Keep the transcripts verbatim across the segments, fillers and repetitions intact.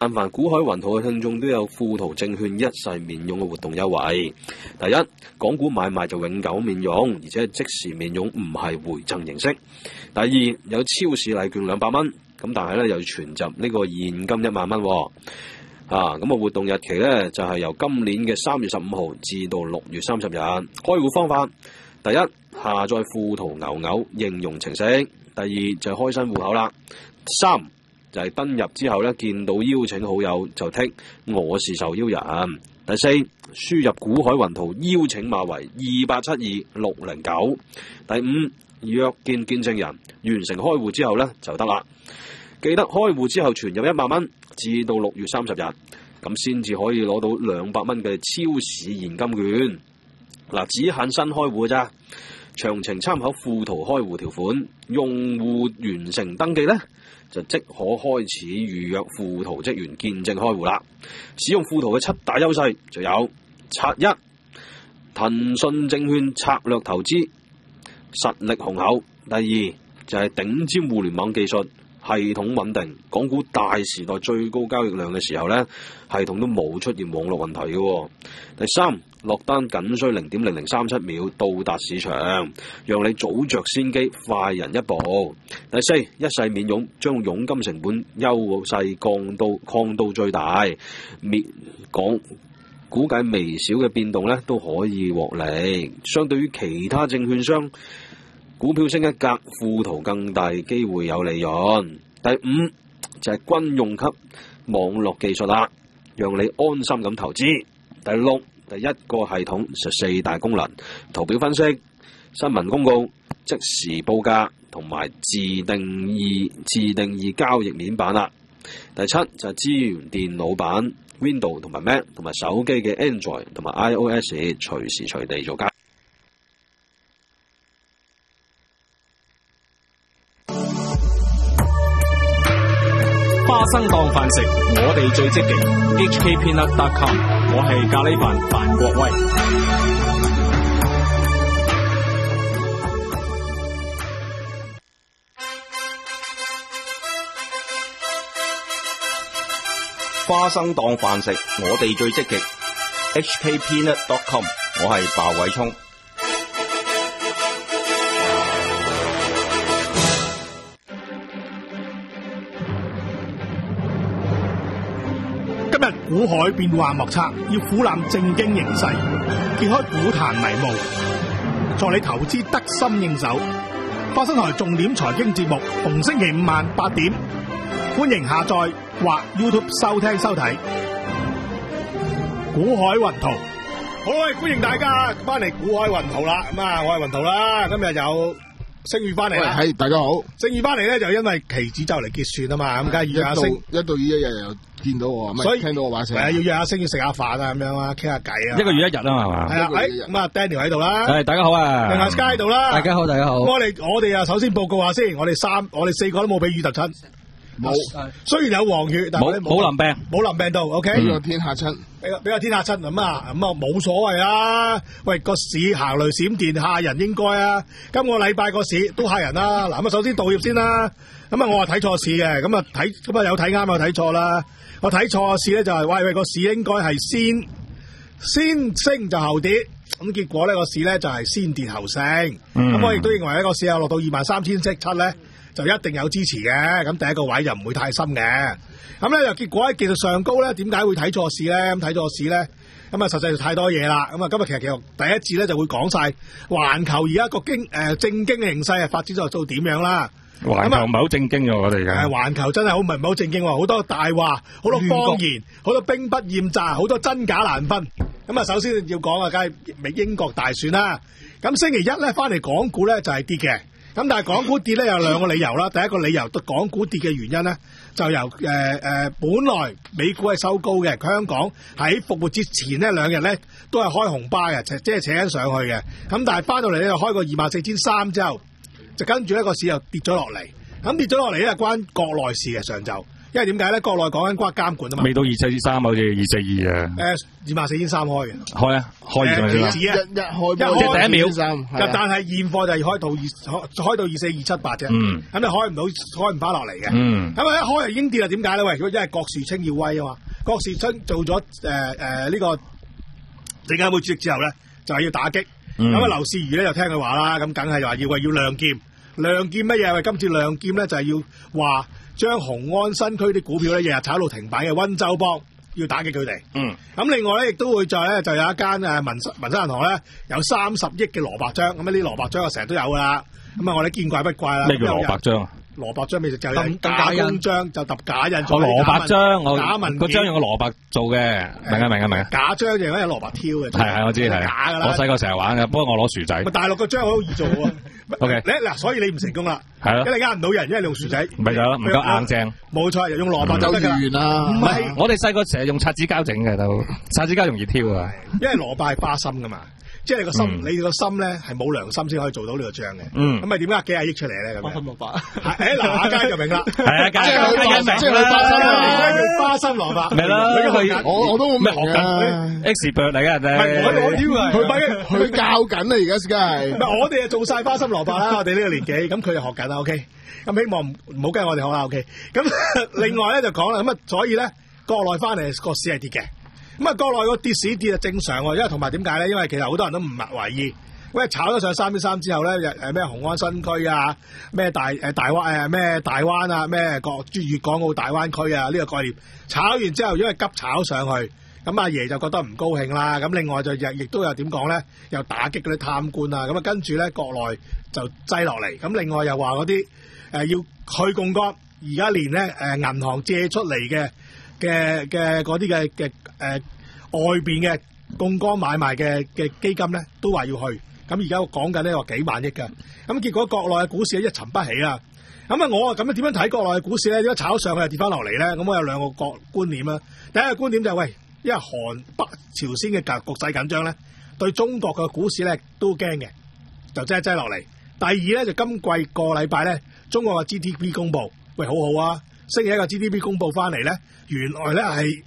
但凡股海雲圖嘅聽眾都有富途證券一世免佣嘅活動優惠。第一，港股買賣就永久免佣，而且係即時免佣，唔係回贈形式。第二，有超市禮券兩百蚊，咁但係咧又存集呢個現金一萬蚊。啊，咁啊活動日期咧就係、是、由今年嘅三月十五號至到六月三十日。開戶方法，第一，下載富途牛牛應用程式；第二就係開新戶口啦；三就係登入之後咧，見到邀請好友就剔我是受邀人。第四，輸入股海雲圖邀請碼為二八七二六零九。第五，約見見證人，完成開戶之後咧就得啦。記得開戶之後存入一萬蚊，至到六月三十日，咁先至可以攞到兩百蚊嘅超市現金券。嗱，只限新開戶咋，詳情參考富途開戶條款。用戶完成登記咧，就即可開始預約富途職員見證開戶啦。使用富途嘅七大優勢就有：拆一，騰訊證券策略投資，實力雄厚；第二就係、是、頂尖互聯網技術，系統穩定。港股大時代最高交易量嘅時候咧，系統都冇出現網絡問題嘅。第三，落單僅需零點零零三七秒到達市場，讓你早着先機，快人一步。第四，一世免佣，將佣金成本優勢降到擴到最大，免講估計微小嘅變動咧都可以獲利。相對於其他證券商，股票升一格，富途更大機會有利潤。第五就係、是、軍用級網絡技術啦，讓你安心咁投資。第六，第一個系統十四大功能，圖表分析、新聞公告、即時報價同埋自定義自定義交易面板啦。第七就係、是、支援電腦版 Windows 同埋 Mac 同埋手機嘅 Android 同埋 iOS 隨時隨地做交易。 花生當飯食，我哋最積極。H K Peanut dot com， 我係咖喱飯范國威。 花生當飯食，我哋最積極。H K Peanut dot com， 我係鮑偉聰。 今日股海變幻莫測，要俯瞰政經形勢，揭開股壇迷霧，助你投資得心應手。花生台重點財經節目，逢星期五晚八點，歡迎下載或 YouTube 收聽收睇。股海雲圖，好啊！歡迎大家翻嚟股海雲圖啦。咁啊，我係雲圖啦。今日有星宇翻嚟啦。 係大家好。 星宇翻嚟咧，就因為期指就嚟結算啊嘛，咁梗係約下星， 一到呢一日又見到我， 所以聽到我話聲， 係啊，要約下星宇食下飯啊，咁樣啊，傾下偈啊。 一個月一日啊嘛，係嘛？ 係啊，誒咁啊 ，Daniel 喺度啦。 係大家好啊。 另外 Sky 喺度啦。 大家好，大家好。 我哋我哋啊，首先報告下先，我哋三我哋四個都冇俾雨特親。冇，雖然有黃血，但係冇冇淋病， 冇淋病到 ，OK。 俾個天嚇親， 俾個俾個天嚇親咁啊，咁啊冇所謂啦。喂，個市行雷閃電嚇人應該啊。今個禮拜個市都嚇人啦。嗱，咁啊首先道歉先啦。咁啊我話睇錯市嘅，咁啊睇咁啊有睇啱有睇錯啦。我睇錯市咧就係、是，喂喂個市應該係先先升就後跌，咁結果呢個市咧就係、是、先跌後升。咁、嗯、我亦都認為呢個市啊落到二萬三千七咧。就一定有支持嘅，咁第一個位就唔會太深嘅。咁咧又結果喺技術上高咧，點解會睇錯市咧？咁睇錯市咧，咁啊實際就太多嘢啦。咁啊今日其實其實第一節咧就會講晒環球而家個經誒、呃、政經嘅形勢啊發展咗到點樣啦。 環球唔係好正經嘅我哋嘅。誒環球真係好唔係好正經喎，好多大話，好多謊言，好多兵不厭詐，好多真假難分。咁啊首先要講啊，梗係英國大選啦。咁星期一咧翻嚟港股咧就係跌嘅。咁但係港股跌咧有兩個理由啦，第一個理由，港股跌嘅原因咧，就由誒誒、呃、本來美股係收高嘅，香港喺復活節前呢兩日咧都係開紅巴嘅，即係扯緊上去嘅。咁但係翻到嚟咧就開個二萬四千三之後，就跟住呢個市又跌咗落嚟。咁跌咗落嚟咧關國內事嘅上晝， 因為點解咧？國內講緊關監管啊嘛， 未到二四三好似二四二啊。 誒二萬四千三開嘅， 開啊，開二四三。 期指啊， 一一開一即係第一秒但係現貨就係開到二開開到二四二七八啫。 嗯。 咁你開唔到，開唔翻落嚟嘅。 嗯。 咁啊一開就已經跌啦，點解咧？喂，如果因為郭樹清要威啊嘛，郭樹清做咗誒誒呢個證監會主席之後咧，就係要打擊。咁啊，劉士余咧就聽佢話啦，咁梗係話要話要亮劍，亮劍乜嘢？喂，今次亮劍咧就係要話將雄安新區啲股票咧日日炒到停板嘅溫州幫，要打擊佢哋。 嗯。 咁另外咧，亦都會再咧就有一間誒民生民生銀行咧有三十億嘅蘿蔔章，咁呢啲蘿蔔章啊成日都有噶啦。咁啊，我哋見怪不怪啦。 咩叫蘿蔔章啊？ 蘿蔔章咪就就咁假公章，就揼假印。 我蘿蔔章，我假文個章用個蘿蔔做嘅，明啊明啊明啊。 假章就有蘿蔔挑嘅。 係係我知係。 假噶啦。 我細個成日玩嘅，不過我攞薯仔。 大陸個章好易做喎。 O K。 你嗱，所以你唔成功啦。 係咯。 因為你呃唔到人，因為你用薯仔。 咪就係咯，唔夠硬正。 冇錯，用蘿蔔就得㗎。 完啦。 唔係， 我哋細個成日用擦紙膠整嘅都，擦紙膠容易挑啊。 因為蘿蔔係花心噶嘛。即係你個心，你個心咧係冇良心先可以做到呢個章嘅。嗯，咁咪點解幾廿億出嚟咧？咁花心蘿蔔， 誒嗱，阿佳就明啦。 係啊，梗係梗即係佢花心啦，叫花心蘿蔔。 咪啦， 我我都咩學緊 expert 嚟嘅人哋。 我我屌啊！佢佢佢教緊啊，而家梗係。 唔係我哋啊做晒花心蘿蔔啦，我哋呢個年紀，咁佢就學緊啦。OK，咁希望唔好跟我哋學啦。OK，咁另外咧就講啦，咁啊，所以咧國內翻嚟個市係跌嘅。咁啊，國內個跌市跌就正常喎，因為同埋點解咧？因為其實好多人都唔懷疑，喂炒咗上三點三之後咧，誒咩雄安新區啊，咩大誒大灣誒咩大灣啊，咩國粵港澳大灣區啊呢個概念，炒完之後因為急炒上去，咁阿爺就覺得唔高興啦。咁另外就亦亦都有點講咧，又打擊嗰啲貪官啊。咁啊跟住咧國內就擠落嚟。咁另外又話嗰啲誒要去槓桿，而家連咧誒銀行借出嚟嘅。嘅嘅嗰啲嘅嘅誒外邊嘅槓桿買賣嘅嘅基金咧，都話要去。咁而家講緊呢個幾萬億㗎。咁結果國內嘅股市一沉不起啦。咁啊，我啊咁樣點樣睇國內嘅股市咧？點解炒上去又跌翻落嚟咧？咁我有兩個角觀點啦。第一個觀點就係、是、喂，因為韓北朝鮮嘅局局勢緊張咧，對中國嘅股市咧都驚嘅，就擠一擠落嚟。第二咧就今季個禮拜咧，中國嘅 G D P 公佈，喂好好啊！星期一個 G D P 公佈翻嚟咧，原來咧係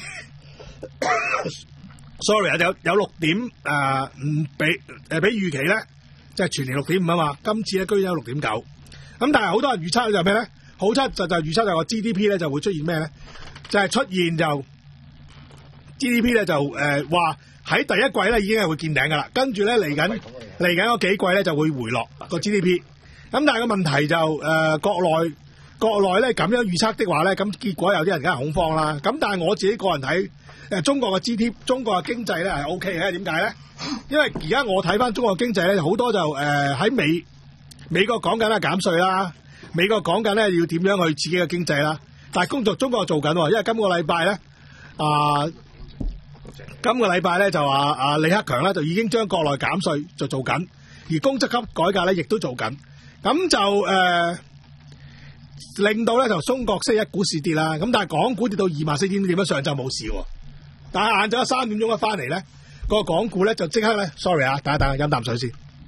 ，sorry 啊，有有六點誒唔比誒比預期咧，即係全年六點五啊嘛，今次咧居然有六點九，咁但係好多人預測就係咩咧？好測就就預測就個 G D P 咧就會出現咩咧？就係、是、出現就 G D P 咧就誒話喺第一季咧已經係會見頂噶啦，跟住咧嚟緊嚟緊嗰幾季咧就會回落個 G D P，咁但係個問題就誒、呃、國內。國內咧咁樣預測的話咧，咁結果有啲人梗係恐慌啦。咁但係我自己個人睇，誒中國嘅 G D P， 中國嘅經濟咧係 O K 嘅。點解咧？因為而家我睇翻中國經濟咧，好多就誒喺、呃、美美國講緊啦減稅啦，美國講緊咧要點樣去刺激個經濟啦。但係工作中國做緊，因為今個禮拜咧啊、呃，今個禮拜咧就話啊李克強咧就已經將國內減稅就做緊，而公積金改革咧亦都做緊，咁就誒。呃令到咧就中國星期一股市跌啦，咁但係港股跌到二萬四千點，上晝冇事喎。但係晏晝三點鐘一翻嚟咧，個港股咧就即刻咧 ，sorry 啊，等一等，飲啖水先。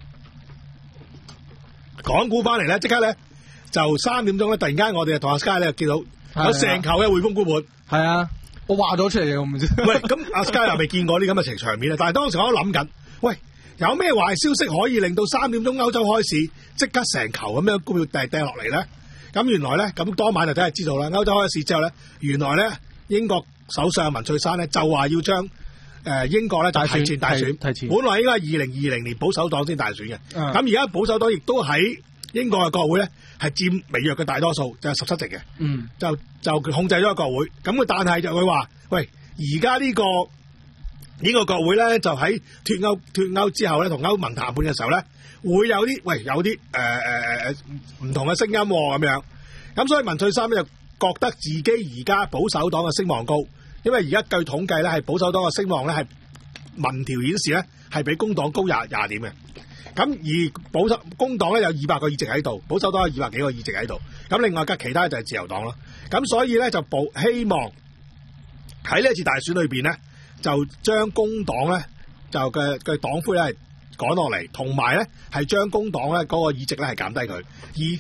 港股翻嚟咧，即刻咧就三點鐘咧，突然間我哋同阿 Sky 咧見到有成球嘅匯豐沽盤。 係啊，我話咗出嚟嘅，我唔知。 喂，咁阿 Sky 又未見過啲咁嘅情場面啊！但係當時我都諗緊，喂，有咩壞消息可以令到三點鐘歐洲開市即刻成球咁樣股票掟掟落嚟咧？咁原來咧，咁當晚就真係知道啦。歐洲開市之後咧，原來咧英國首相文翠珊咧就話要將誒、呃、英國咧就提前大選， 提前本來應該係二零二零年保守黨先大選嘅。咁而家保守黨亦都喺英國嘅國會咧係佔微弱嘅大多數，就係十七席嘅。嗯，就就控制咗個國會。咁但係就佢話：喂，而家呢個呢、呢個國會咧就喺脱歐脱歐之後咧，同歐盟談判嘅時候咧。會有啲喂有啲誒誒誒唔同嘅聲音咁樣，咁所以文翠珊咧就覺得自己而家保守黨嘅聲望高，因為而家據統計咧係保守黨嘅聲望咧係民調顯示咧係比工黨高廿廿點嘅，咁而保守工黨咧有二百個議席喺度，保守黨有二百幾個議席喺度，咁另外嘅其他就係自由黨咯，咁所以咧就保希望喺呢一次大選裏邊咧就將工黨咧就嘅嘅黨魁咧係趕落嚟，同埋咧係將工黨咧嗰個議席咧係減低佢，而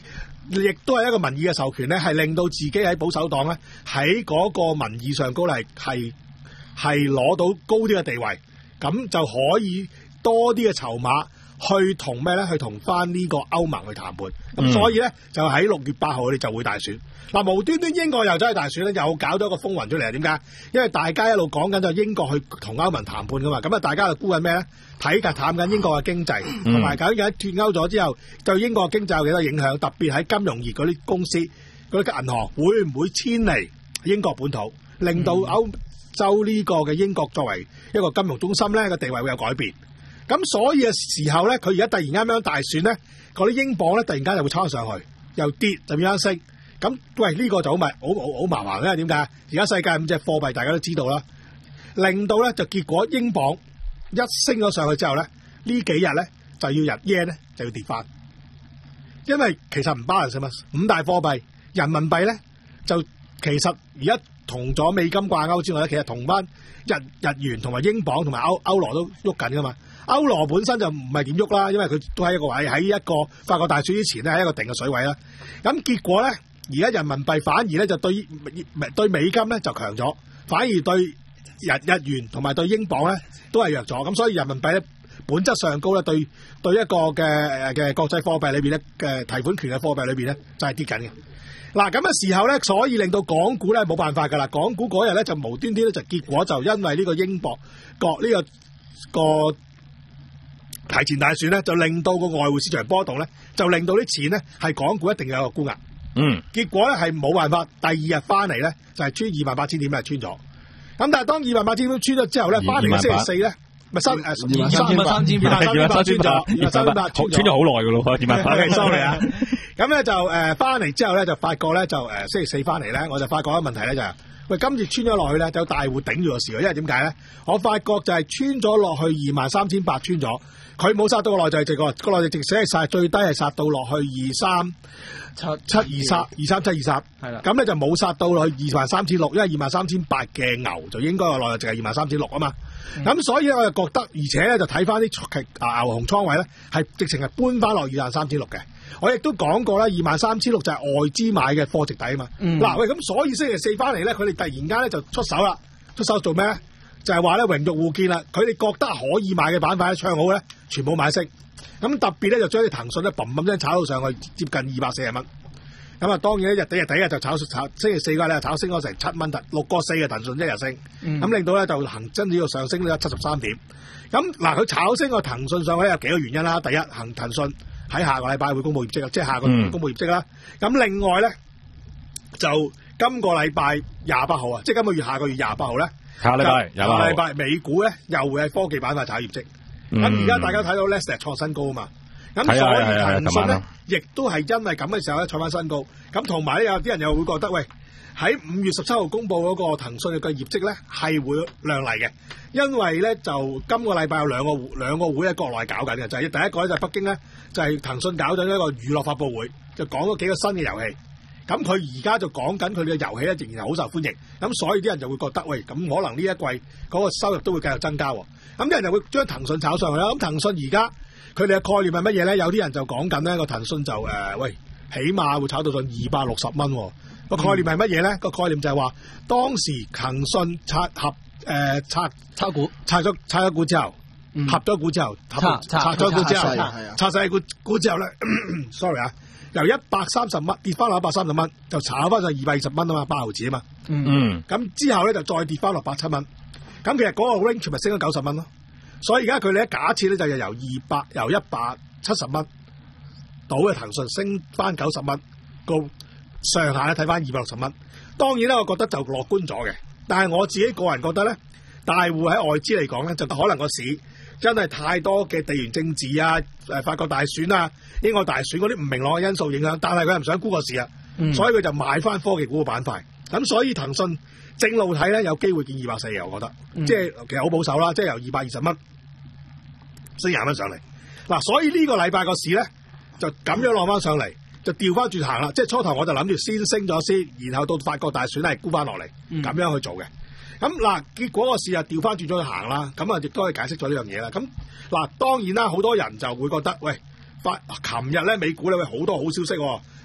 亦都係一個民意嘅授權咧，係令到自己喺保守黨咧喺嗰個民意上高係係係攞到高啲嘅地位，咁就可以多啲嘅籌碼去同咩咧？去同翻呢個歐盟去談判。咁、嗯、所以咧就喺六月八號我哋就會大選。嗱、啊，無端端英國又走去大選咧，又搞咗個風雲出嚟，點解？因為大家一路講緊就英國去同歐盟談判噶嘛，咁啊大家就估緊咩咧？睇緊淡緊英國嘅經濟，同埋究竟喺脫歐咗之後，對英國嘅經濟有幾多影響？特別喺金融業嗰啲公司、嗰啲銀行會唔會遷離英國本土，令到歐洲呢個嘅英國作為一個金融中心咧個地位會有改變？咁所以嘅時候咧，佢而家突然間咁樣大選咧，嗰啲英鎊咧突然間就會抽上去，又跌就變翻升。咁喂呢、呢個就好咪好好好麻煩嘅，點解？而家世界五隻貨幣大家都知道啦，令到咧就結果英鎊一升咗上去之後咧，呢幾日咧就要日 yen 咧就要跌翻，因為其實唔包含什麼五大貨幣，人民幣咧就其實而家同咗美金掛鈎之外咧，其實同翻日日元同埋英鎊同埋歐歐羅都喐緊噶嘛。歐羅本身就唔係點喐啦，因為佢都喺一個位，喺一個法國大選之前咧，喺一個定嘅水位啦。咁結果咧，而家人民幣反而咧就對對美金咧就強咗，反而對日日元同埋對英鎊咧都係弱咗。咁所以人民幣咧本質上高咧，對對一個嘅嘅國際貨幣裏邊咧嘅提款權嘅貨幣裏邊咧就係跌緊嘅。嗱咁嘅時候咧，所以令到港股咧冇辦法㗎啦。港股嗰日咧就無端端咧就結果就因為呢個英鎊國呢個個。提前大選咧，就令到個外匯市場波動咧，就令到啲錢咧係港股一定有個沽壓。嗯，結果咧係冇辦法，第二日翻嚟咧就係、是、穿二萬八千點咧穿咗。咁但係當二萬八千點穿咗之後咧，翻嚟星期四咧，咪三誒二萬三千八，二萬三千八穿咗，二萬三千八穿咗好耐㗎咯，二萬八。sorry 啊，咁咧就誒翻嚟之後咧就發覺咧就誒、呃、星期四翻嚟咧，我就發覺一個問題咧就係、是。喂，今次穿咗落去咧，就有大戶頂住個市喎，因為點解咧？我發覺就係穿咗落去二萬三千八穿咗，佢冇殺到個內在值個，個內在值寫係殺最低係殺到落去二三七七二三二三七二三，係啦，咁咧就冇殺到落去二萬三千六，因為二萬三千八嘅牛就應該個內在值係二萬三千六啊嘛。咁、嗯、所以咧我就覺得，而且咧就睇翻啲牛熊倉位咧，係直情係搬翻落二萬三千六嘅。我亦都講過啦，二萬三千六就係外資買嘅貨值底啊嘛。嗱、嗯、喂，咁所以星期四翻嚟咧，佢哋突然間咧就出手啦，出手做咩咧？就係話咧榮辱互見啦。佢哋覺得可以買嘅板塊咧唱好咧，全部買升。咁特別咧就將啲騰訊咧砰砰聲炒到上去接近二百四十蚊。咁啊當然一日第日第一日就炒炒星期四嗰日咧炒升咗成七蚊，六個四嘅騰訊一日升，咁、嗯、令到咧就恒真呢個上升咗七十三點。咁嗱佢炒升個騰訊上去有幾個原因啦。第一，恒騰訊喺下個禮拜會公布業績啊，即係下個月公布業績啦。咁、嗯、另外咧就今個禮拜廿八號啊，即係今個月下個月廿八號咧，下個禮拜廿八號，下個禮拜美股咧又會喺科技板塊炒業績。咁而家大家睇到咧成日創新高啊嘛。咁所以騰訊咧，亦都係因為咁嘅時候咧創翻新高。咁同埋咧有啲人又會覺得，喂喺五月十七號公布嗰個騰訊嘅業績咧係會亮麗嘅，因為咧就今個禮拜有兩個兩個會喺國內搞緊嘅，就係、是、第一個咧就係北京咧就係、是、騰訊搞緊一個娛樂發佈會，就講咗幾個新嘅遊戲。咁佢而家就講緊佢哋嘅遊戲咧仍然係好受歡迎。咁所以啲人就會覺得，喂咁可能呢一季嗰個收入都會繼續增加。咁啲人就會將騰訊炒上去啦。咁騰訊而家佢哋嘅概念係乜嘢咧？有啲人就講緊呢個騰訊就誒、呃，喂，起碼會炒到上二百六十蚊。個概念係乜嘢咧？個概念就係話，當時騰訊拆合誒、呃、拆拆股，拆咗拆咗股之後，嗯、合咗股之後，拆拆咗股之後，拆晒股股之後咧，sorry 啊，由一百三十蚊跌翻落一百三十蚊，就炒翻上二百二十蚊啊嘛，八毫子啊嘛。嗯，咁之後咧就再跌翻落百七蚊。咁其實嗰個 range 咪升咗九十蚊咯。所以而家佢哋咧假設咧就係由二百由一百七十蚊到嘅騰訊升翻九十蚊，個上下咧睇翻二百六十蚊。當然咧，我覺得就樂觀咗嘅。但係我自己個人覺得咧，大戶喺外資嚟講咧，就可能個市真係太多嘅地緣政治啊、誒法國大選啊、英國大選嗰啲唔明朗嘅因素影響，但係佢又唔想沽個市啊，嗯、所以佢就買翻科技股嘅板塊。咁所以騰訊正路睇咧，有機會見二百四嘅，我覺得，嗯、即係其實好保守啦，即係由二百二十蚊升廿蚊上嚟。嗱，所以呢個禮拜個市咧就咁樣落翻上嚟，就調翻轉行啦。即係初頭我就諗住先升咗先，然後到法國大選係沽翻落嚟，咁、嗯、樣去做嘅。咁嗱，結果個市就調翻轉咗去行啦。咁啊，亦都可以解釋咗呢樣嘢啦。咁嗱，當然啦，好多人就會覺得，喂，發琴日咧美股咧好多好消息、哦，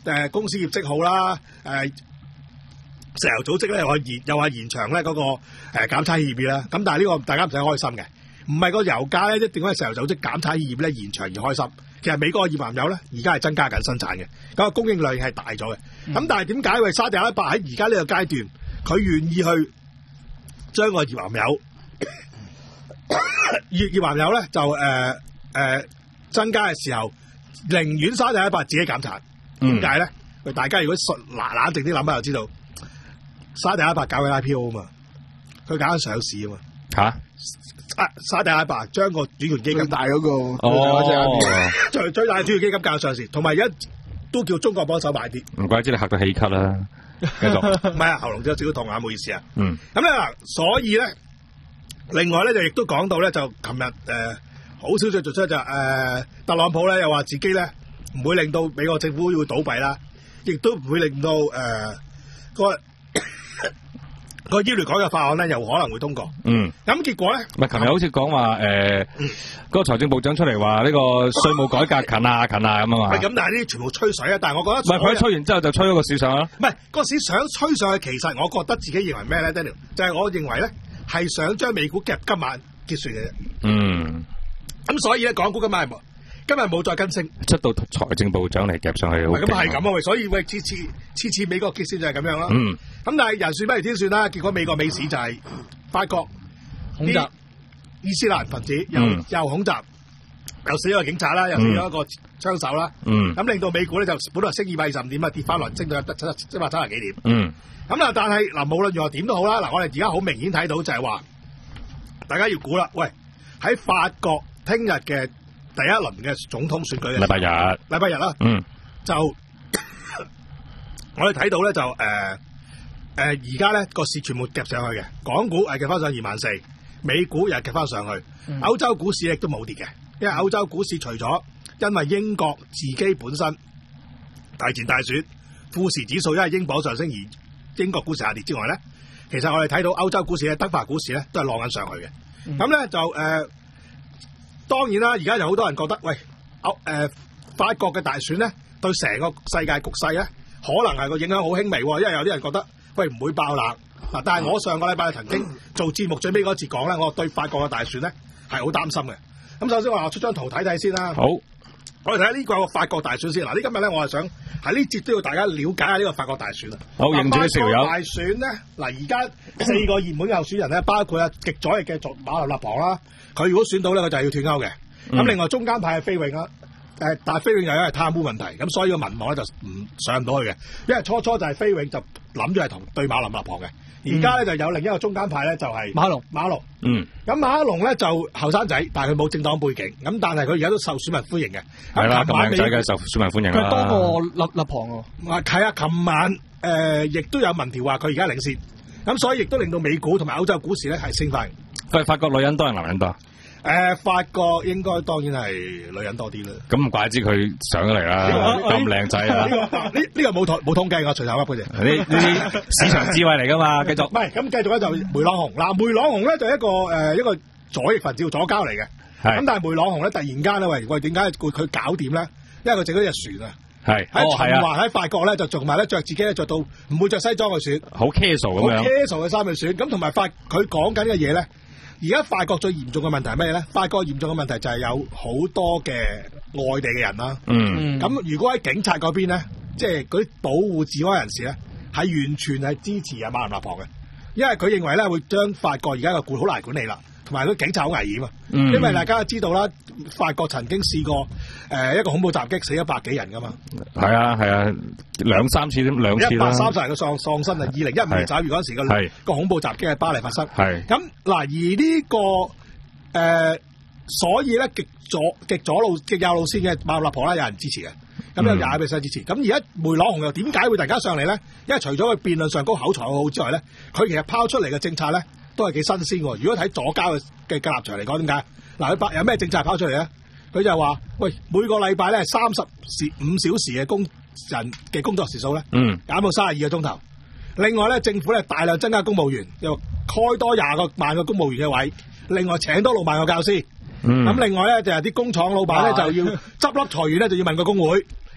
誒公司業績好啦，誒石油組織咧又話延又話延長咧嗰個誒減產協議啦。咁但係呢個大家唔使開心嘅，唔係個油價咧一定係石油組織減產協議咧延長而開心。其實美國嘅頁岩油咧而家係增加緊生產嘅，咁個供應量係大咗嘅。咁、嗯、但係點解為沙特阿拉伯喺而家呢個階段，佢願意去將個頁岩油頁頁岩油咧就誒誒、呃呃、增加嘅時候，寧願沙特阿拉伯自己減產？點解咧？喂，大家如果順嗱冷靜啲諗下就知道，沙特阿拉伯搞嘅 I P O 啊嘛，佢搞緊上市啊嘛。 吓、啊？ 啊！沙特阿拉伯將個主權基金大嗰、那個哦， 最最大嘅主權基金搞上市，同埋而家都叫中國幫手買啲。 唔怪之你嚇到氣咳啦。繼續。 唔係啊，喉嚨都有少少痛啊，唔好意思啊。 嗯。 咁咧嗱，所以咧，另外咧就亦都講到咧，就琴日誒好消息做出就誒、呃、特朗普咧又話自己咧唔會令到美國政府要倒閉啦，亦都唔會令到誒、呃、個。個醫療改革法案咧，又可能會通過。嗯，咁結果咧， 唔係琴日好似講話誒，嗰、嗯、個財政部長出嚟話呢個稅務改革近啊近啊咁啊嘛。 咁，但係呢啲全部吹水啊！但係我覺得唔係佢吹完之後就吹咗個市上啦。 唔係個市想吹上去，其實我覺得自己認為咩咧 ，Daniel 就係我認為咧係想將美股夾今晚結算嘅啫。嗯，咁所以咧，港股今晚係冇。今日冇再跟升， 出到財政部長嚟夾上去， 咁係咁啊！所以喂，次次次次美國結算就係咁樣啦。嗯，咁但係人算不如天算啦，結果美國美市就係法國恐襲伊斯蘭分子又、嗯、又恐襲，又死咗個警察啦，又死咗一個槍手啦。嗯，咁令到美股咧就本來升二百二十五點啊，跌翻落升到一百七十七百七十幾點。嗯，咁啊，但係嗱，無論如何點都好啦，嗱，我哋而家好明顯睇到就係話，大家要估啦，喂，喺法國聽日嘅。第一輪嘅總統選舉，禮拜日， 禮拜日啦，嗯，就我哋睇到咧就誒誒，而家咧個市全部夾上去嘅，港股係夾翻上二萬四，美股又夾翻上去，嗯、歐洲股市亦都冇跌嘅，因為歐洲股市除咗因為英國自己本身大前大選，富時指數因為英鎊上升而英國股市下跌之外咧，其實我哋睇到歐洲股市咧、德法股市咧都係浪緊上去嘅，咁咧、嗯、就誒。呃當然啦，而家有好多人覺得，喂，歐、呃、誒法國嘅大選咧，對成個世界局勢咧，可能係個影響好輕微，因為有啲人覺得，喂，唔會爆冷嗱。但係我上個禮拜曾經做節目最尾嗰節講咧，我對法國嘅大選咧係好擔心嘅。咁首先我話出張圖睇睇先啦。好，我哋睇下呢個法國大選先。嗱，呢今日咧我係想喺呢節都要大家了解下呢個法國大選啊。好，認住啲條友。大選咧，嗱而家四個熱門候選人咧，包括啊極左翼嘅馬林勒龐啦。佢如果選到咧，佢就係要脫歐嘅。咁、嗯、另外中間派係菲永啦，誒，但係菲永又因為貪污問題，咁所以個民望咧就唔上唔到去嘅。因為初初就係菲永就諗住係同對馬林勒龐嘅，而家咧就有另一個中間派咧就係馬龍馬龍。嗯，咁馬龍咧就後生仔，但係佢冇政黨背景，咁但係佢而家都受選民歡迎嘅。係啦，咁靚仔嘅受選民歡迎啦。佢多過勒勒龐喎。啊，係啊，琴晚誒亦都有民調話佢而家領先，咁所以亦都令到美股同埋歐洲股市咧係升翻。佢係法國女人多定男人多？誒、呃，法國應該當然係女人多啲啦。咁唔怪之佢上咗嚟啦，咁靚仔啊！呢呢個冇統冇統計㗎，隨口噏嘅啫。呢呢啲市場智慧嚟㗎嘛，繼續。唔係，咁繼續咧就梅朗雄嗱，梅朗雄咧就一個誒、呃、一個左翼分子左膠嚟嘅。係。咁但係梅朗雄咧突然間咧喂喂點解佢佢搞掂咧？因為佢整咗隻船啊。係。喺循環喺法國咧就仲埋咧着自己咧着到唔會着西裝去選，好 casual 咁樣。好 casual 嘅衫去選，咁同埋法佢講緊嘅嘢咧。而家法國最嚴重嘅問題係咩咧？法國嚴重嘅問題就係有好多嘅外地嘅人啦。嗯，咁如果喺警察嗰邊咧，即係嗰啲保護治安人士咧，係完全係支持阿馬林勒龐嘅，因為佢認為咧會將法國而家個管好難管理啦，同埋啲警察好危險啊。嗯，因為大家都知道啦，法國曾經試過誒、呃、一個恐怖襲擊死咗百幾人噶嘛。係啊係啊，兩三次兩次啦。一百三十人嘅喪喪生啊！二零一五年九月嗰陣時個個恐怖襲擊喺巴黎發生。係咁嗱，而呢、這個誒、呃，所以咧極左極左路極右路線嘅馬林勒龐啦，有人支持嘅，咁有廿 percent 支持。咁而家梅朗雄又點解會突然間上嚟咧？因為除咗佢辯論上高口才好好之外咧，佢其實拋出嚟嘅政策咧都係幾新鮮喎。如果睇左膠嘅嘅立場嚟講，點解？嗱，佢有咩政策拋出嚟咧？佢就話：喂，每個禮拜咧三十時五小時嘅工人嘅工作時數咧，嗯，減到三十二個鐘頭。另外咧，政府咧大量增加公務員，又開多廿個萬個公務員嘅位，另外請多六萬個教師。咁、嗯、另外咧就係啲工廠老闆咧就要執笠裁員咧就要問個工會。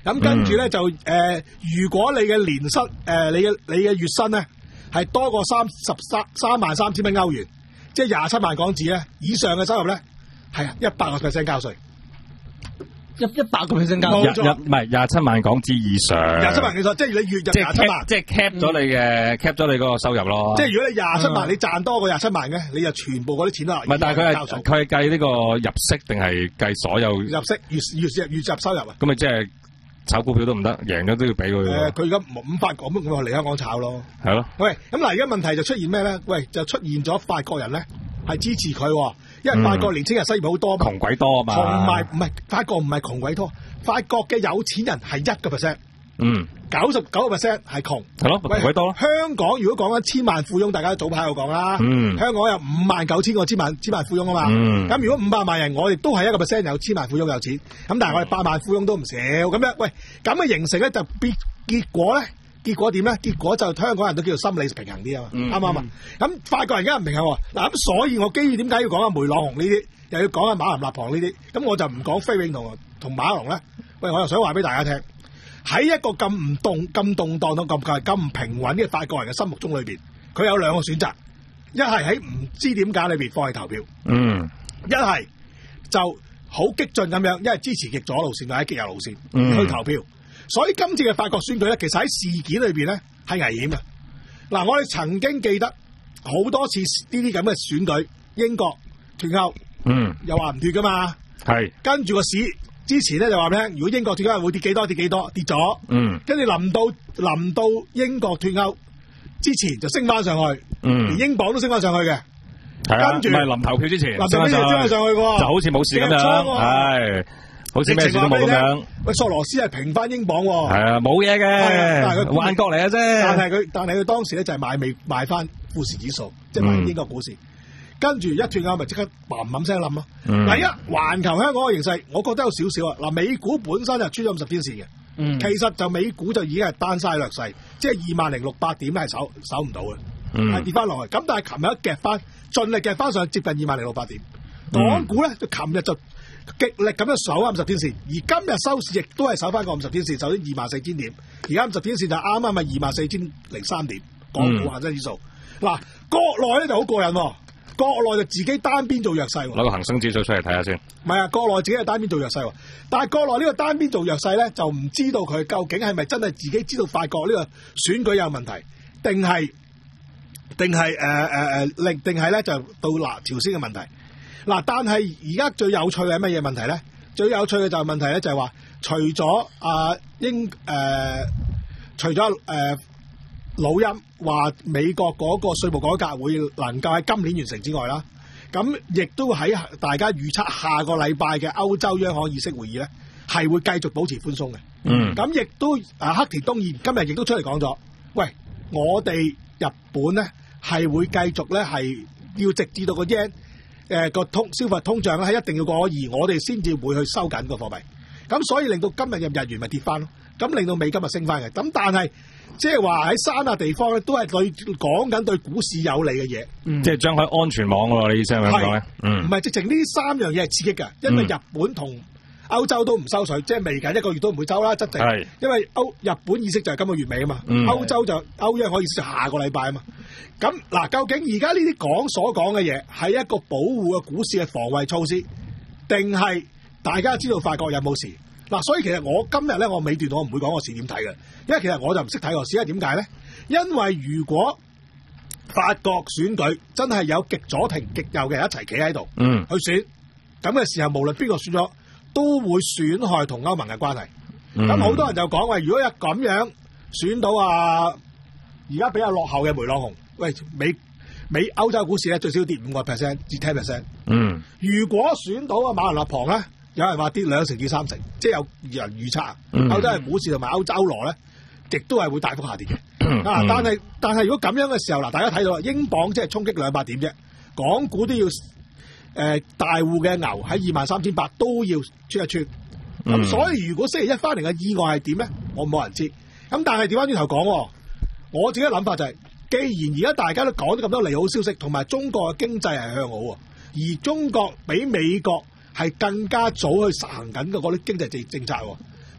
咁跟住咧就誒、呃，如果你嘅年薪誒、呃，你嘅你嘅月薪咧係多過三十三三萬三千蚊歐元，即係廿七萬港紙咧以上嘅收入咧，係啊，一百個 percent 交稅。 一一百個 percent 交冇錯廿唔係廿七萬港紙以上， 廿七萬幾多？即係你月入即係廿七 cap 萬， 即係 cap 咗你嘅 cap 咗你嗰個收入咯。 即係如果你廿七萬，你賺多過廿七萬嘅，你就全部嗰啲錢啦。 唔係，但係佢係交稅佢係計呢個入息定係計所有？ 入息月月月入收入啊？ 咁咪即係炒股票都唔得，贏咗都要俾佢。 誒，佢而家五法國咁，我嚟香港炒咯。 係咯。 喂，咁嗱，而家問題就出現咩咧？喂，就出現咗法國人咧係支持佢，因為法國年青人失業好多嘛， 窮鬼多啊嘛。 同埋唔係法國唔係窮鬼多，法國嘅有錢人係一個 percent， 嗯， 九十九個 percent 係窮。 係咯，窮鬼多咯。 香港如果講緊千萬富翁，大家早排有講啦。 嗯， 香港有五萬九千個千萬千萬富翁啊嘛。 嗯， 咁如果五百萬人，我哋都係一個 percent 有千萬富翁有錢。咁但係我哋百萬富翁都唔少。咁樣喂，咁嘅形成咧就結結果咧。結果點咧？結果就香港人都叫做心理平衡啲啊嘛，啱唔啱啊？咁法國人而家唔平衡喎，嗱咁所以我基於點解要講阿梅朗雄呢啲，又要講阿馬林納龐呢啲，咁我就唔講菲永同同馬龍咧。喂，我又想話俾大家聽，喺一個咁唔動、咁動盪到咁咁唔平穩嘅法國人嘅心目中裏邊，佢有兩個選擇，一係喺唔知點解裏邊放棄投票， 嗯， 一係就好激進咁樣，一係支持極左路線或者極右路線、 嗯、 去投票。所以今次嘅法國選舉咧，其實喺事件裏邊咧係危險嘅。嗱，我哋曾經記得好多次呢啲咁嘅選舉，英國脫歐， 嗯， 又話唔脫噶嘛， 係跟住個市之前咧就話咩？如果英國脫歐會跌幾多？跌幾多？跌咗， 嗯， 跟住臨到臨到英國脫歐之前就升翻上去， 嗯， 連英鎊都升翻上去嘅， 係啊， 跟住唔係臨投票之前， 臨投票之前升翻上去嘅， 就好似冇事咁樣，係。好似咩事都冇咁樣。 喂，索羅斯係平翻英鎊喎。 係啊，冇嘢嘅，幻覺嚟嘅啫。 但係佢，但係佢當時咧就係買美買翻富時指數，即係買英國股市。跟住一脫歐咪即刻嘭嘭聲冧咯。第一，環球香港嘅形勢，我覺得有少少啊。嗱，美股本身就穿咗五十天線嘅， 嗯， 其實就美股就已經係單晒略勢，即係二萬零六百點係守守唔到嘅，係跌翻落去。咁但係琴日一夾翻，盡力夾翻上接近二萬零六百點。港股咧就琴日就極力咁樣守五十天線，而今日收市亦都係守翻個五十天線，守咗二萬四千點。而家五十天線就啱啱係二萬四千零三點，港股恒生指數。嗱、嗯，國內咧就好過癮，國內就自己單邊做弱勢。 攞個恒生指數出嚟睇下先。 唔係啊，國內自己係單邊做弱勢，但係國內呢個單邊做弱勢咧，就唔知道佢究竟係咪真係自己知道法國呢個選舉有問題，定係定係誒誒誒，另定係咧就到嗱朝鮮嘅問題。嗱，但係而家最有趣嘅係乜嘢問題咧？最有趣嘅就係問題咧，就係話除咗啊英誒、呃，除咗誒、呃、老欽話美國嗰個稅務改革會能夠喺今年完成之外啦，咁亦都喺大家預測下個禮拜嘅歐洲央行議息會議咧，係會繼續保持寬鬆嘅。嗯，咁亦都啊黑田東彥今日亦都出嚟講咗，喂，我哋日本咧係會繼續咧係要直至到個 yen。誒個通消費通脹咧係一定要過二，我哋先至會去收緊個貨幣，咁所以令到今日嘅日元咪跌翻咯，咁令到美金咪升翻嘅，咁但係即係話喺三亞地方咧都係對講緊對股市有利嘅嘢， 嗯、即係將佢安全網喎，你意思係咪咁講咧？嗯， 唔係直情呢三樣嘢係刺激嘅，因為日本同歐洲都唔收水，即係未緊一個月都唔會收啦，質地，因為歐日本議息就係今個月尾啊嘛，嗯、歐洲就歐央行議息就下個禮拜啊嘛。咁嗱，究竟而家呢啲講所講嘅嘢係一個保護嘅股市嘅防衛措施，定係大家知道法國有冇事？嗱，所以其實我今日咧，我尾段我唔會講個市點睇嘅，因為其實我就唔識睇個市，因為點解咧？因為如果法國選舉真係有極左停極右嘅人一齊企喺度，嗯，去選咁嘅時候，無論邊個選咗，都會損害同歐盟嘅關係。咁好、嗯、多人就講話，如果有咁樣選到啊，而家比較落後嘅梅朗雄。喂，美美歐洲股市咧最少跌五個 percent 至 ten percent。嗯，如果選到啊馬林納龐咧，有人話跌兩成至三成，即係有人預測、嗯、歐洲嘅股市同埋歐洲羅咧，亦都係會大幅下跌嘅。嗯、啊，但係但係如果咁樣嘅時候，嗱，大家睇到啦，英鎊即係衝擊兩百點啫，港股都要誒、呃、大戶嘅牛喺二萬三千八都要穿一穿。咁、嗯、所以如果星期一翻嚟嘅意外係點咧，我冇人知。咁但係調翻轉頭講，我自己嘅諗法就係、是。既然而家大家都講咗咁多利好消息，同埋中國嘅經濟係向好喎，而中國比美國係更加早去實行緊嘅嗰啲經濟政政策喎，而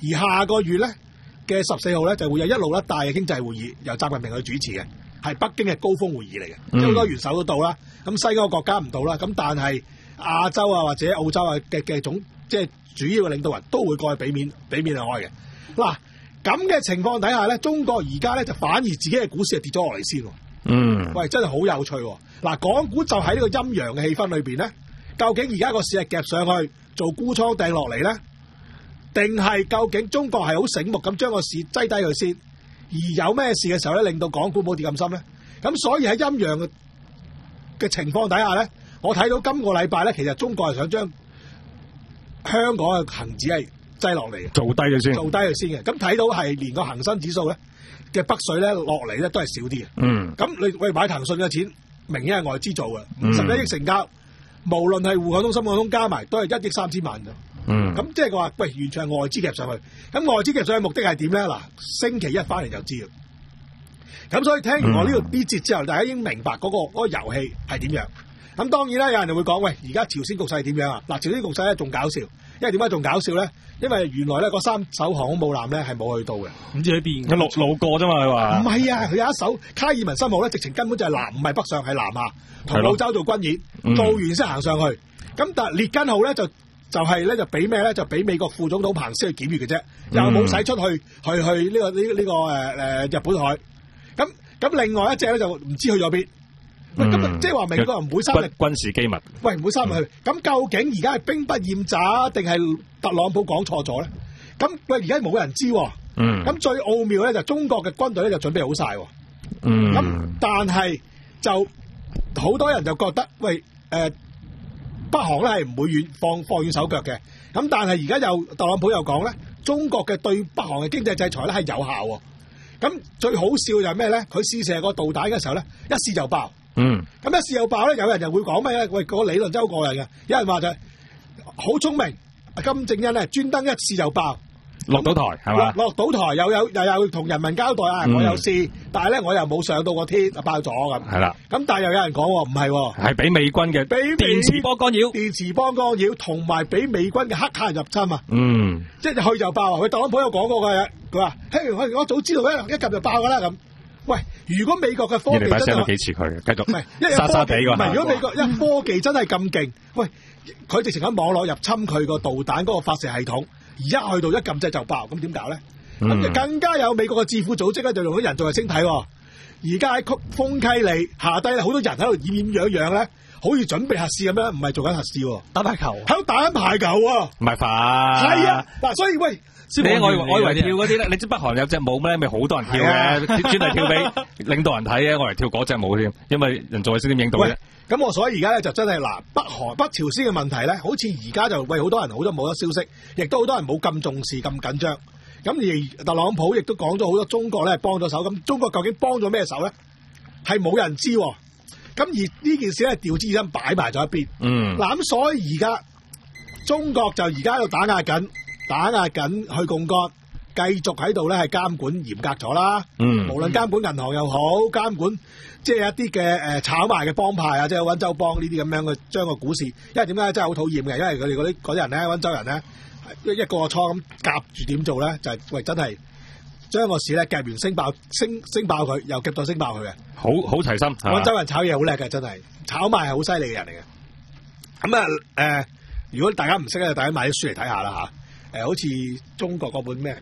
而下個月咧嘅十四號咧就會有一路一帶嘅經濟會議，由習近平去主持嘅，係北京嘅高峰會議嚟嘅，即係好多元首都到啦。咁西歐國家唔到啦，咁但係亞洲啊或者澳洲啊嘅嘅總即係主要嘅領導人都會過去俾面俾面去開嘅。嗱咁嘅情況底下咧，中國而家咧就反而自己嘅股市係跌咗落嚟先。 嗯， 喂，真係好有趣喎！嗱，港股就喺呢個陰陽嘅氣氛裏邊咧，究竟而家個市係夾上去做沽倉掟落嚟咧，定係究竟中國係好醒目咁將個市擠低佢先，而有咩事嘅時候咧，令到港股冇跌咁深咧？咁所以喺陰陽嘅情況底下咧，我睇到今個禮拜咧，其實中國係想將香港嘅恒指係擠落嚟嘅， 做低佢先， 做低佢先嘅。咁睇到係連個恒生指數咧嘅北水咧落嚟咧都係少啲嘅。 嗯， 咁你喂買騰訊嘅錢，明顯係外資做嘅，五十一億成交，無論係滬港通、深港通加埋都係一億三千萬啫。 嗯， 咁即係話喂，完全係外資夾上去。咁外資夾上去目的係點咧？嗱，星期一翻嚟就知啦。咁所以聽完我呢個啲節之後，大家已經明白嗰、嗰個嗰、嗰個遊戲係點樣。咁當然啦，有人就會講喂，而家朝鮮局勢係點樣啊？嗱，朝鮮局勢咧仲搞笑，因為點解仲搞笑咧？因為原來咧嗰三艘航空母艦咧係冇去到嘅， 唔知喺邊， 佢路路過啫嘛，佢話唔係啊，佢有一艘卡爾文森號咧，直情根本就係南，唔係北上，係南下，同澳洲做軍演， 嗯、 做完先行上去。咁但係列根號咧就就係咧就俾咩咧？就俾美國副總統彭斯去檢閱嘅啫，又冇使出去去去呢、這個呢呢、這個誒誒、呃、日本海。咁咁另外一隻咧就唔知去咗邊。喂，咁即係話美國人唔會三日軍事機密。 喂，唔會三日去。咁、嗯、究竟而家係兵不厭詐定係特朗普講錯咗咧？咁喂，而家冇人知、哦。嗯。咁最奧妙咧就中國嘅軍隊咧就準備好晒、哦。嗯。咁但係就好多人就覺得喂，誒、呃、北韓咧係唔會軟放放軟手腳嘅。咁但係而家又特朗普又講咧，中國嘅對北韓嘅經濟制裁咧係有效、哦。咁最好笑就係咩咧？佢試射個導彈嘅時候咧，一試就爆。嗯，咁一試又爆咧，有人就會講咩咧？喂，個理論真係好過癮嘅。有人話就係好聰明，金正恩咧專登一試就爆， 落到台係嘛？ 落到台又有又有同人民交代啊！嗯、我有試，但係咧我又冇上到個天，爆咗咁。係啦，咁但係又有人講唔係，係俾美軍嘅俾電磁波干擾，電磁波干擾同埋俾美軍嘅黑客入侵啊！嗯，即係去就爆啊！佢特朗普有講過嘅，佢話：嘿，我我早知道咧，一撳就爆㗎啦咁。喂，如果美國嘅科技真係幾似佢嘅，繼續唔係，因為沙沙地唔係，如果美國一科技真係咁勁，喂，佢直情喺網絡入侵佢個導彈嗰個發射系統，而一去到一撳掣就爆，咁點搞咧？咁、嗯、就更加有美國嘅智庫組織咧，就用咗人造衛星睇，而家喺曲豐溪里下低好多人喺度掩掩樣樣咧，好似準備核試咁樣，唔係做緊核試，打排球，喺度打緊排球啊！唔係快，係啊，嗱，所以喂。你我我以為跳嗰啲咧，你知北韓有隻舞咧，咪好多人跳嘅，專係跳俾領導人睇嘅，我嚟跳嗰隻舞添，因為人造衛星點影到咧。咁我所以而家咧就真係嗱，北韓北朝鮮嘅問題咧，好似而家就喂好多人好多冇得消息，亦都好多人冇咁重視咁緊張。咁而特朗普亦都講咗好多中國咧幫咗手，咁中國究竟幫咗咩手咧？係冇人知。咁而呢件事咧調之間擺埋咗一邊。嗯。嗱咁所以而家中國就而家喺度打壓緊。打壓緊去槓桿，繼續喺度咧係監管嚴格咗啦。嗯，無論監管銀行又好，監管即係一啲嘅誒炒賣嘅幫派啊，即係溫州幫呢啲咁樣嘅將個股市，因為點解真係好討厭嘅？因為佢哋嗰啲嗰啲人咧，溫州人咧一一個個倉咁夾住點做咧，就係、是、喂真係將個市咧夾完升爆升升爆佢，又夾到升爆佢嘅。好好齊心。溫州人炒嘢好叻嘅，真係炒賣係好犀利嘅人嚟嘅。咁啊誒，如果大家唔識咧，大家買啲書嚟睇下啦嚇。誒、呃，好似中國嗰本咩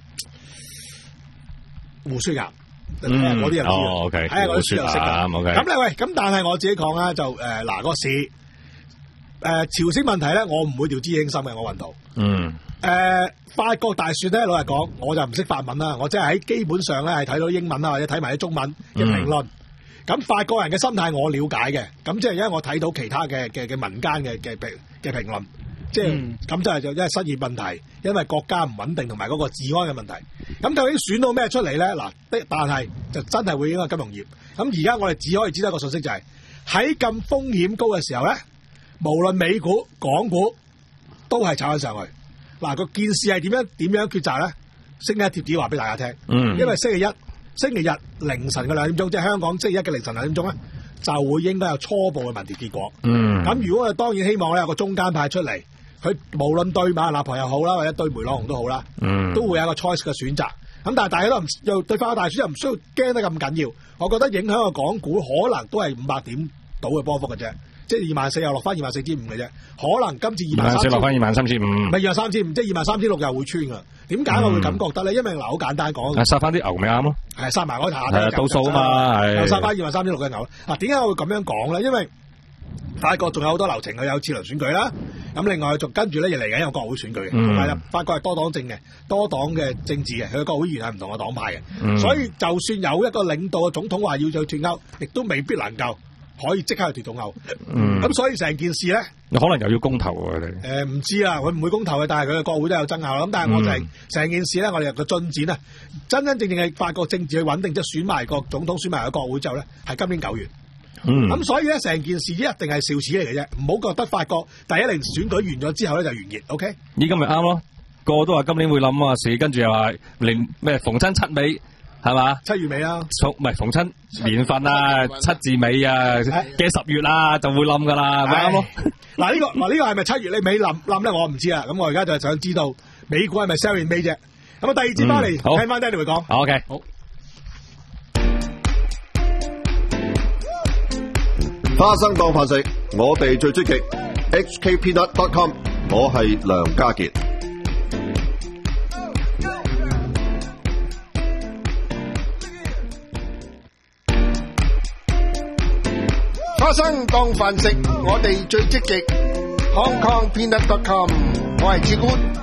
胡雪岩，嗰啲人知哦 ，OK，睇下嗰啲書又識噶。咁咧喂，咁但係我自己講啦，就誒嗱個市誒、呃、朝鮮問題咧，我唔會掉以輕心嘅，我運到。嗯。誒、呃，法國大選咧，老實講，我就唔識法文啦，我即係喺基本上咧係睇到英文啦，或者睇埋啲中文嘅評論。咁、嗯、法國人嘅心態我了解嘅，咁即係因為我睇到其他嘅嘅嘅民間嘅嘅評嘅評論。即係咁就係就因為失業問題，因為國家唔穩定同埋嗰個治安嘅問題。咁究竟選到咩出嚟咧？嗱，但係就真係會影響金融業。咁而家我哋只可以知道一個信息就係喺咁風險高嘅時候咧，無論美股、港股都係炒緊上去。嗱，個件事係點樣點樣抉擇咧？星期一貼紙話俾大家聽。嗯。因為星期一、星期日凌晨嘅兩點鐘，即係香港星期一嘅凌晨兩點鐘咧，就會應該有初步嘅民調結果。嗯。咁如果我哋當然希望咧有個中間派出嚟。 佢無論對馬納婆又好啦，或者對梅朗雄都好啦， 嗯， 都會有一個 choice 嘅選擇。咁但係大家都唔又對法國大選又唔需要驚得咁緊要。我覺得影響個港股可能都係五百點到嘅波幅嘅啫，即係二萬四又落翻二萬四千五嘅啫。可能今次二萬三落翻二萬三千五， 唔係二萬三千五，即係二萬三千六又會穿噶。點解我會咁覺得咧？因為嗱，好簡單講， 殺翻啲牛咪啱咯， 係殺埋嗰下係倒數啊嘛，係又殺翻二萬三千六嘅牛。嗱，點解我會咁樣講咧？因為法國仲有好多流程，佢有次輪選舉啦，咁另外仲跟住咧，亦嚟緊有國會選舉嘅，同埋法國係多黨政嘅，多黨嘅政治嘅，佢嘅國會議員係唔同嘅黨派嘅， 嗯、 所以就算有一個領導嘅總統話要再脫歐，亦都未必能夠可以即刻去脫到歐。咁、嗯、所以成件事咧， 可能又要公投喎，你誒唔知啊，佢唔會公投嘅，但係佢嘅國會都有爭拗啦。咁但係我就係、是、成、嗯、件事咧，我哋個進展啊，真真正正係法國政治去穩定，即係選埋個總統，選埋個國會之後咧，係今年九月。 嗯， 咁所以咧，成件事一定係笑始嚟嘅啫，唔好覺得法國第一輪選舉完咗之後咧就完結 ，OK？ 依今咪啱咯，個個都話今年會諗啊事，跟住又話連咩逢親七尾係嘛？ 七月尾啦， 唔係逢親年份啊，七字尾啊嘅十月啊就會冧噶啦，咪啱咯。 嗱呢個嗱呢個係咪七月你尾冧冧咧？我唔知啊。咁我而家就係想知道美股係咪 sell in May 啫。咁啊第二節翻嚟聽翻 Danny 會講。 好 OK，好。 花生當飯食，我哋最積極。H K Peanut dot com， 我係梁家傑。花生當飯食，我哋最積極。Hong Kong Peanut dot com， 我係志官。